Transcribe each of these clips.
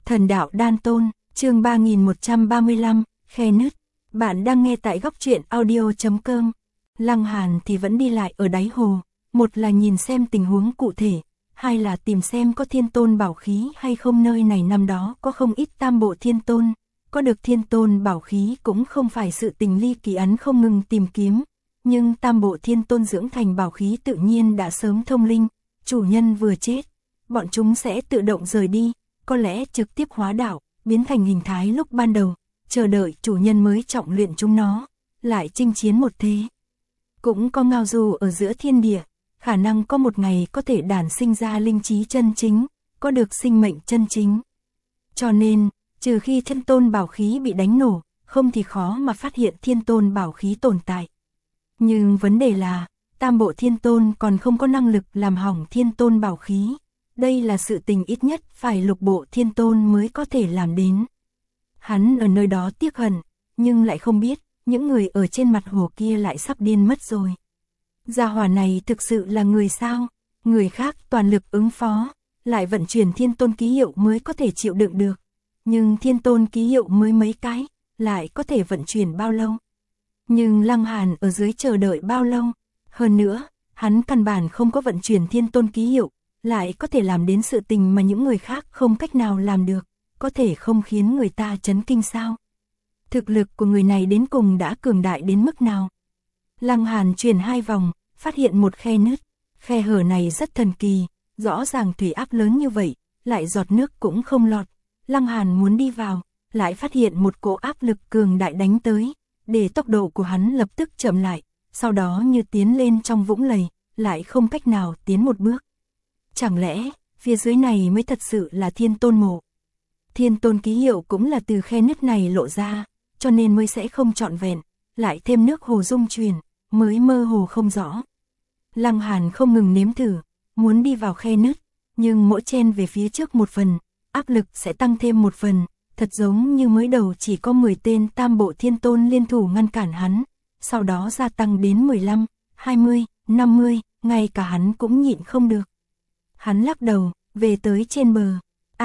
Thần đạo đan tôn, chương 3135, khe nứt. Bạn đang nghe tại góc truyện audio.com. Lăng Hàn thì vẫn đi lại ở đáy hồ, một là nhìn xem tình huống cụ thể, hai là tìm xem có thiên tôn bảo khí hay không. Nơi này năm đó có không ít tam bộ thiên tôn, có được thiên tôn bảo khí cũng không phải sự tình ly kỳ, ấn không ngừng tìm kiếm, nhưng tam bộ thiên tôn dưỡng thành bảo khí tự nhiên đã sớm thông linh, chủ nhân vừa chết, bọn chúng sẽ tự động rời đi, có lẽ trực tiếp hóa đạo, biến thành hình thái lúc ban đầu, chờ đợi chủ nhân mới trọng luyện chúng nó, lại chinh chiến một thế. Cũng có ngao du ở giữa thiên địa, khả năng có một ngày có thể đản sinh ra linh trí chân chính, có được sinh mệnh chân chính. Cho nên, trừ khi thiên tôn bảo khí bị đánh nổ, không thì khó mà phát hiện thiên tôn bảo khí tồn tại. Nhưng vấn đề là, tam bộ thiên tôn còn không có năng lực làm hỏng thiên tôn bảo khí. Đây là sự tình ít nhất phải lục bộ thiên tôn mới có thể làm đến. Hắn ở nơi đó tiếc hận, nhưng lại không biết, những người ở trên mặt hồ kia lại sắp điên mất rồi. Gia hỏa này thực sự là người sao? Người khác toàn lực ứng phó, lại vận chuyển thiên tôn ký hiệu mới có thể chịu đựng được. Nhưng thiên tôn ký hiệu mới mấy cái, lại có thể vận chuyển bao lâu? Nhưng Lăng Hàn ở dưới chờ đợi bao lâu? Hơn nữa, hắn căn bản không có vận chuyển thiên tôn ký hiệu, lại có thể làm đến sự tình mà những người khác không cách nào làm được, có thể không khiến người ta chấn kinh sao? Thực lực của người này đến cùng đã cường đại đến mức nào? Lăng Hàn chuyển 2 vòng, phát hiện một khe nứt, khe hở này rất thần kỳ, rõ ràng thủy áp lớn như vậy, lại giọt nước cũng không lọt. Lăng Hàn muốn đi vào, lại phát hiện một cỗ áp lực cường đại đánh tới, để tốc độ của hắn lập tức chậm lại, sau đó như tiến lên trong vũng lầy, lại không cách nào tiến một bước. Chẳng lẽ, phía dưới này mới thật sự là thiên tôn mộ? Thiên tôn ký hiệu cũng là từ khe nứt này lộ ra, cho nên mới sẽ không trọn vẹn, lại thêm nước hồ dung chuyển, mới mơ hồ không rõ. Lăng Hàn không ngừng nếm thử, muốn đi vào khe nứt, nhưng mỗi chen về phía trước một phần, áp lực sẽ tăng thêm một phần, thật giống như mới đầu chỉ có 10 tên tam bộ thiên tôn liên thủ ngăn cản hắn, sau đó gia tăng đến 15, 20, 50, ngay cả hắn cũng nhịn không được. Hắn lắc đầu, về tới trên bờ.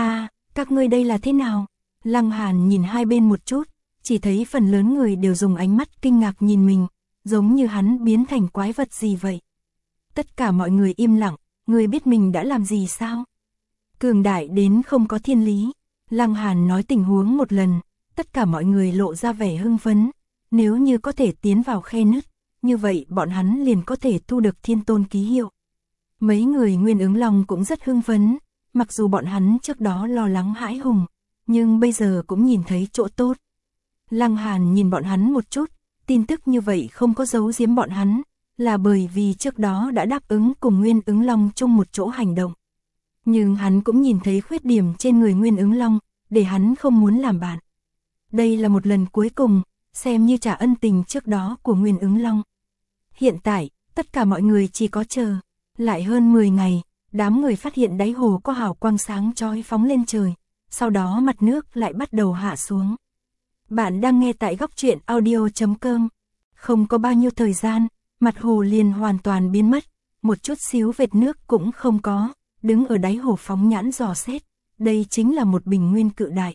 Các ngươi đây là thế nào? Lăng Hàn nhìn hai bên một chút, chỉ thấy phần lớn người đều dùng ánh mắt kinh ngạc nhìn mình, giống như hắn biến thành quái vật gì vậy. Tất cả mọi người im lặng, người biết mình đã làm gì sao? Cường đại đến không có thiên lý. Lăng Hàn nói tình huống một lần, tất cả mọi người lộ ra vẻ hưng phấn. Nếu như có thể tiến vào khe nứt, như vậy bọn hắn liền có thể thu được thiên tôn ký hiệu. Mấy người Nguyên Ứng Long cũng rất hưng phấn, mặc dù bọn hắn trước đó lo lắng hãi hùng, nhưng bây giờ cũng nhìn thấy chỗ tốt. Lăng Hàn nhìn bọn hắn một chút, tin tức như vậy không có giấu giếm bọn hắn, là bởi vì trước đó đã đáp ứng cùng Nguyên Ứng Long chung một chỗ hành động. Nhưng hắn cũng nhìn thấy khuyết điểm trên người Nguyên Ứng Long, để hắn không muốn làm bạn. Đây là một lần cuối cùng, xem như trả ân tình trước đó của Nguyên Ứng Long. Hiện tại, tất cả mọi người chỉ có chờ. Lại hơn 10 ngày, đám người phát hiện đáy hồ có hào quang sáng chói phóng lên trời, sau đó mặt nước lại bắt đầu hạ xuống. Bạn đang nghe tại góc truyện audio.com. Không có bao nhiêu thời gian, mặt hồ liền hoàn toàn biến mất, một chút xíu vệt nước cũng không có, đứng ở đáy hồ phóng nhãn dò xét, đây chính là một bình nguyên cự đại.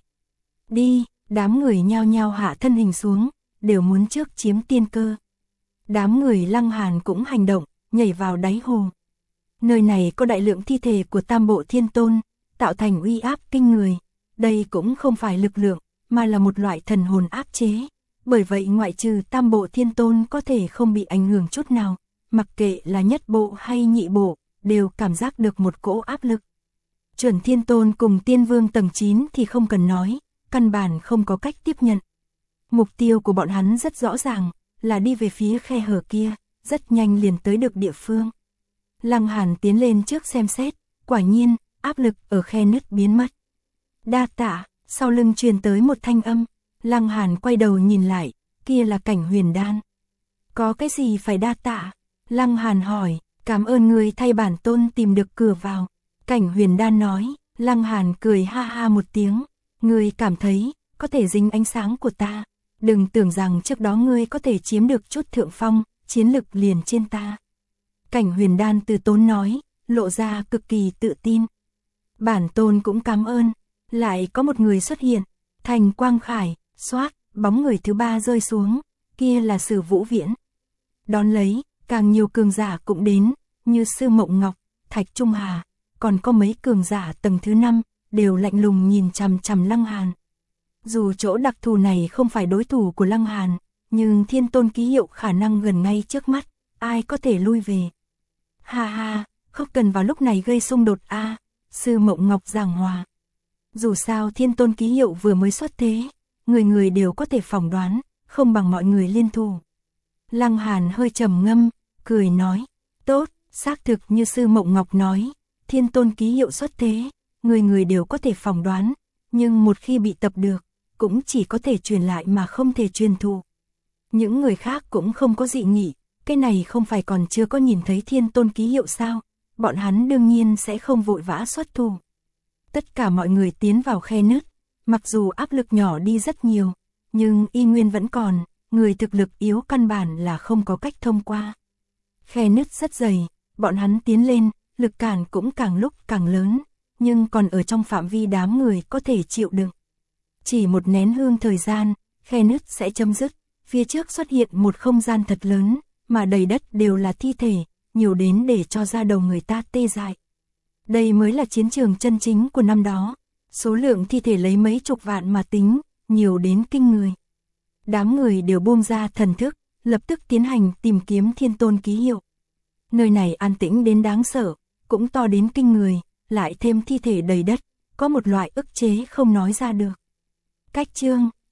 Đi, đám người nhao nhao hạ thân hình xuống, đều muốn trước chiếm tiên cơ. Đám người Lăng Hàn cũng hành động, nhảy vào đáy hồ. Nơi này có đại lượng thi thể của tam bộ thiên tôn, tạo thành uy áp kinh người. Đây cũng không phải lực lượng, mà là một loại thần hồn áp chế. Bởi vậy ngoại trừ tam bộ thiên tôn có thể không bị ảnh hưởng chút nào, mặc kệ là nhất bộ hay nhị bộ, đều cảm giác được một cỗ áp lực. Chuẩn thiên tôn cùng tiên vương tầng 9 thì không cần nói, căn bản không có cách tiếp nhận. Mục tiêu của bọn hắn rất rõ ràng, là đi về phía khe hở kia, rất nhanh liền tới được địa phương. Lăng Hàn tiến lên trước xem xét, quả nhiên, áp lực ở khe nứt biến mất. Đa tạ, sau lưng truyền tới một thanh âm, Lăng Hàn quay đầu nhìn lại, kia là Cảnh Huyền Đan. Có cái gì phải đa tạ? Lăng Hàn hỏi, cảm ơn người thay bản tôn tìm được cửa vào. Cảnh Huyền Đan nói, Lăng Hàn cười ha ha một tiếng, ngươi cảm thấy, có thể dính ánh sáng của ta. Đừng tưởng rằng trước đó ngươi có thể chiếm được chút thượng phong, chiến lực liền trên ta. Cảnh Huyền Đan từ tốn nói, lộ ra cực kỳ tự tin. Bản tôn cũng cảm ơn. Lại có một người xuất hiện, thành quang khải, xoát, bóng người thứ ba rơi xuống, kia là Sử Vũ Viễn. Đón lấy, càng nhiều cường giả cũng đến, như Sư Mộng Ngọc, Thạch Trung Hà, còn có mấy cường giả tầng thứ 5, đều lạnh lùng nhìn chằm chằm Lăng Hàn. Dù chỗ đặc thù này không phải đối thủ của Lăng Hàn, nhưng Thiên Tôn ký hiệu khả năng gần ngay trước mắt, ai có thể lui về. Ha ha, không cần vào lúc này gây xung đột a. Sư Mộng Ngọc giảng hòa. Dù sao Thiên Tôn ký hiệu vừa mới xuất thế, người người đều có thể phỏng đoán, không bằng mọi người liên thủ. Lăng Hàn hơi trầm ngâm, cười nói, tốt, xác thực như Sư Mộng Ngọc nói, Thiên Tôn ký hiệu xuất thế, người người đều có thể phỏng đoán, nhưng một khi bị tập được, cũng chỉ có thể truyền lại mà không thể truyền thụ. Những người khác cũng không có dị nghị, cái này không phải còn chưa có nhìn thấy Thiên Tôn ký hiệu sao, bọn hắn đương nhiên sẽ không vội vã xuất thủ. Tất cả mọi người tiến vào khe nứt, mặc dù áp lực nhỏ đi rất nhiều, nhưng y nguyên vẫn còn, người thực lực yếu căn bản là không có cách thông qua. Khe nứt rất dày, bọn hắn tiến lên, lực cản cũng càng lúc càng lớn, nhưng còn ở trong phạm vi đám người có thể chịu đựng. Chỉ một nén hương thời gian, khe nứt sẽ chấm dứt, phía trước xuất hiện một không gian thật lớn, mà đầy đất đều là thi thể, nhiều đến để cho da đầu người ta tê dại. Đây mới là chiến trường chân chính của năm đó, số lượng thi thể lấy mấy chục vạn mà tính, nhiều đến kinh người. Đám người đều buông ra thần thức, lập tức tiến hành tìm kiếm Thiên Tôn ký hiệu. Nơi này an tĩnh đến đáng sợ, cũng to đến kinh người, lại thêm thi thể đầy đất, có một loại ức chế không nói ra được. Cách chương